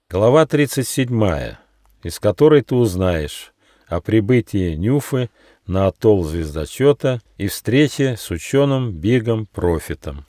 Глава 37, из которой ты узнаешь о прибытии Нюфы на атолл Звездочета и встрече с ученым Бигом Профитом.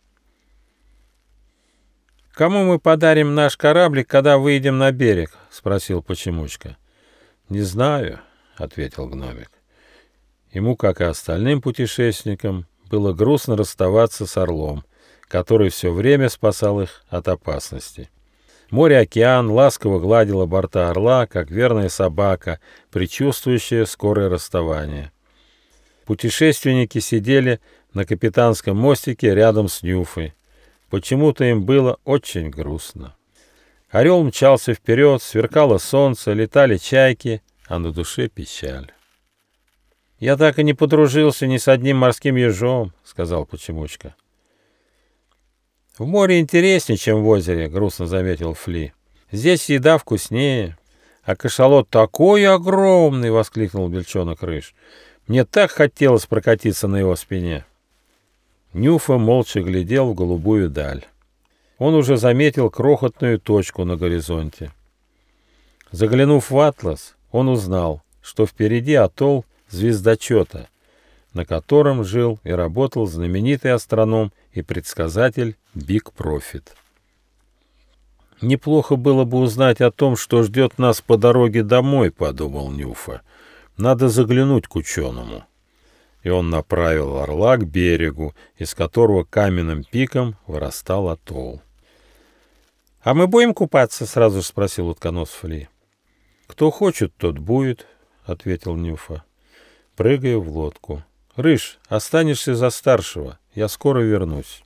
«Кому мы подарим наш кораблик, когда выйдем на берег?» — спросил Почемучка. «Не знаю», — ответил гномик. Ему, как и остальным путешественникам, было грустно расставаться с орлом, который все время спасал их от опасности. Море-океан ласково гладило борта орла, как верная собака, предчувствующая скорое расставание. Путешественники сидели на капитанском мостике рядом с Нюфой. Почему-то им было очень грустно. Орел мчался вперед, сверкало солнце, летали чайки, а на душе печаль. «Я так и не подружился ни с одним морским ежом», — сказал Почемучка. «В море интереснее, чем в озере», — грустно заметил Фли. «Здесь еда вкуснее». «А кашалот такой огромный!» — воскликнул Бельчонок Рыж. «Мне так хотелось прокатиться на его спине». Нюфа молча глядел в голубую даль. Он уже заметил крохотную точку на горизонте. Заглянув в атлас, он узнал, что впереди атолл Звездочета, на котором жил и работал знаменитый астроном и предсказатель Биг Профит. «Неплохо было бы узнать о том, что ждет нас по дороге домой», — подумал Нюфа. «Надо заглянуть к ученому». И он направил орла к берегу, из которого каменным пиком вырастал атолл. «А мы будем купаться?» — сразу же спросил утконос Фли. «Кто хочет, тот будет», — ответил Нюфа, прыгая в лодку. «Рыж, останешься за старшего, я скоро вернусь».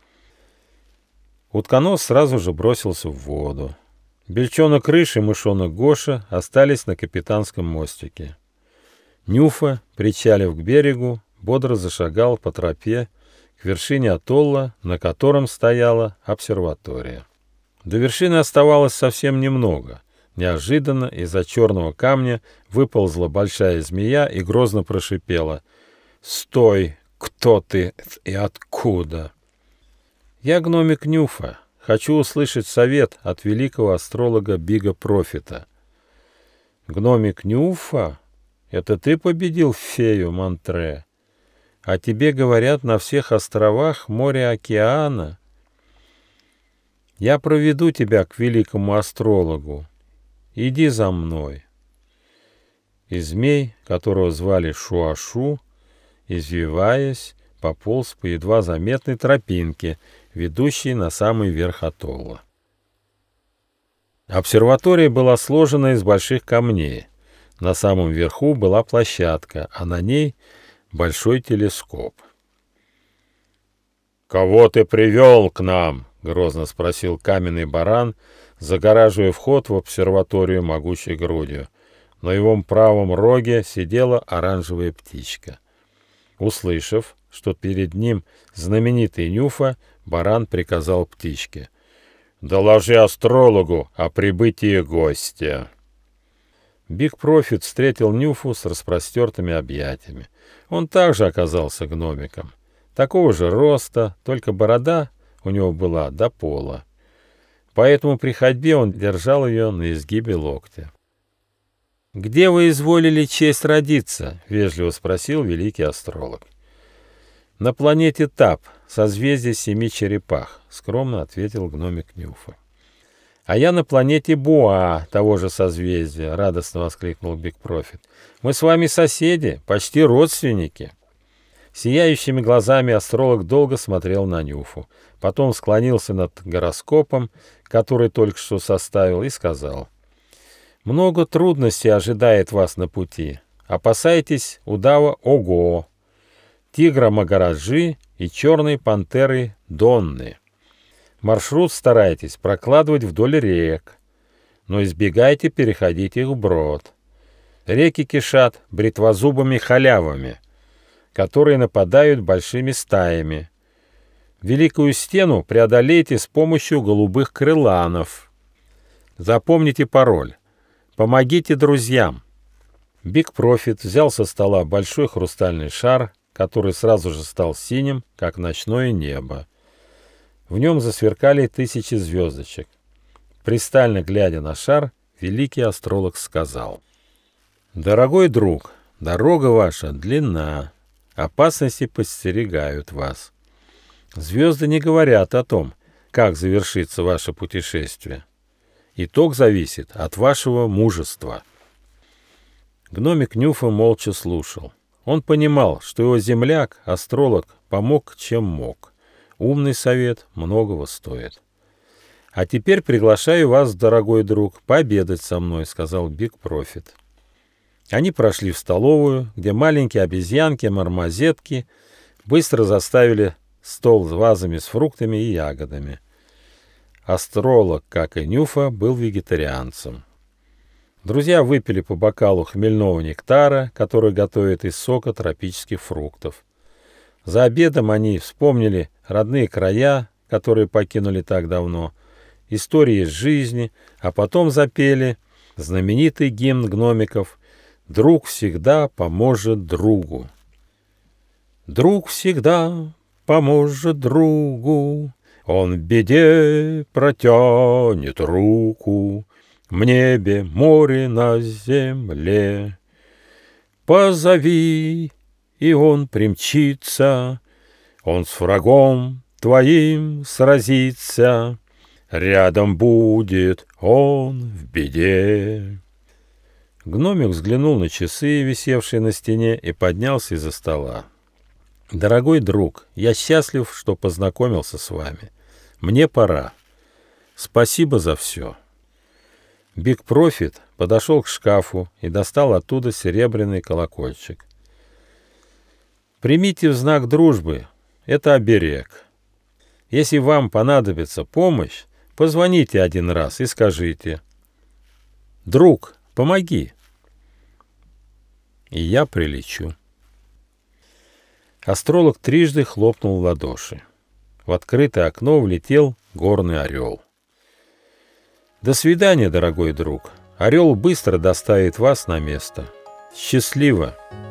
Утконос сразу же бросился в воду. Бельчонок Рыж и мышонок Гоша остались на капитанском мостике. Нюфа, причалив к берегу, бодро зашагал по тропе к вершине атолла, на котором стояла обсерватория. До вершины оставалось совсем немного. Неожиданно из-за черного камня выползла большая змея и грозно прошипела: «Стой! Кто ты и откуда?» «Я гномик Нюфа. Хочу услышать совет от великого астролога Бига Профита». «Гномик Нюфа? Это ты победил фею Монтре? А тебе говорят на всех островах моря-океана. Я проведу тебя к великому астрологу. Иди за мной». И змей, которого звали Шуашу, извиваясь, пополз по едва заметной тропинке, ведущей на самый верх атолла. Обсерватория была сложена из больших камней. На самом верху была площадка, а на ней большой телескоп. «Кого ты привел к нам?» — грозно спросил каменный баран, загораживая вход в обсерваторию могучей грудью. На его правом роге сидела оранжевая птичка. Услышав, что перед ним знаменитый Нюфа, баран приказал птичке: «Доложи астрологу о прибытии гостя». Биг Профит встретил Нюфу с распростертыми объятиями. Он также оказался гномиком. Такого же роста, только борода у него была до пола. Поэтому при ходьбе он держал ее на изгибе локтя. «Где вы изволили честь родиться?» — вежливо спросил великий астролог. «На планете Тап, созвездие семи черепах», — скромно ответил гномик Нюфа. «А я на планете Буа, того же созвездия», — радостно воскликнул Биг Профит. «Мы с вами соседи, почти родственники». Сияющими глазами астролог долго смотрел на Нюфу, потом склонился над гороскопом, который только что составил, и сказал: «Много трудностей ожидает вас на пути. Опасайтесь удава Ого, тигра Магараджи и черной пантеры Донны. Маршрут старайтесь прокладывать вдоль рек, но избегайте переходить их вброд. Реки кишат бритвозубыми халявами, которые нападают большими стаями. Великую стену преодолейте с помощью голубых крыланов. Запомните пароль. Помогите друзьям». Биг Профит взял со стола большой хрустальный шар, который сразу же стал синим, как ночное небо. В нем засверкали 1000 звездочек. Пристально глядя на шар, великий астролог сказал: «Дорогой друг, дорога ваша длинна, опасности подстерегают вас. Звезды не говорят о том, как завершится ваше путешествие. Итог зависит от вашего мужества». Гномик Нюфа молча слушал. Он понимал, что его земляк, астролог, помог, чем мог. Умный совет многого стоит. «А теперь приглашаю вас, дорогой друг, пообедать со мной», — сказал Биг Профит. Они прошли в столовую, где маленькие обезьянки-мармозетки быстро заставили стол с вазами с фруктами и ягодами. Астролог, как и Нюфа, был вегетарианцем. Друзья выпили по бокалу хмельного нектара, который готовят из сока тропических фруктов. За обедом они вспомнили родные края, которые покинули так давно, истории из жизни, а потом запели знаменитый гимн гномиков «Друг всегда поможет другу». «Друг всегда поможет другу, он в беде протянет руку, в небе, море, на земле. Позови, и он примчится, он с врагом твоим сразится, рядом будет он в беде». Гномик взглянул на часы, висевшие на стене, и поднялся из-за стола. «Дорогой друг, я счастлив, что познакомился с вами. Мне пора. Спасибо за все». Биг Профит подошел к шкафу и достал оттуда серебряный колокольчик. «Примите в знак дружбы. Это оберег. Если вам понадобится помощь, позвоните один раз и скажите: «Друг, помоги!» И я прилечу». Астролог трижды хлопнул в ладоши. В открытое окно влетел горный орел. «До свидания, дорогой друг. Орел быстро доставит вас на место. Счастливо!»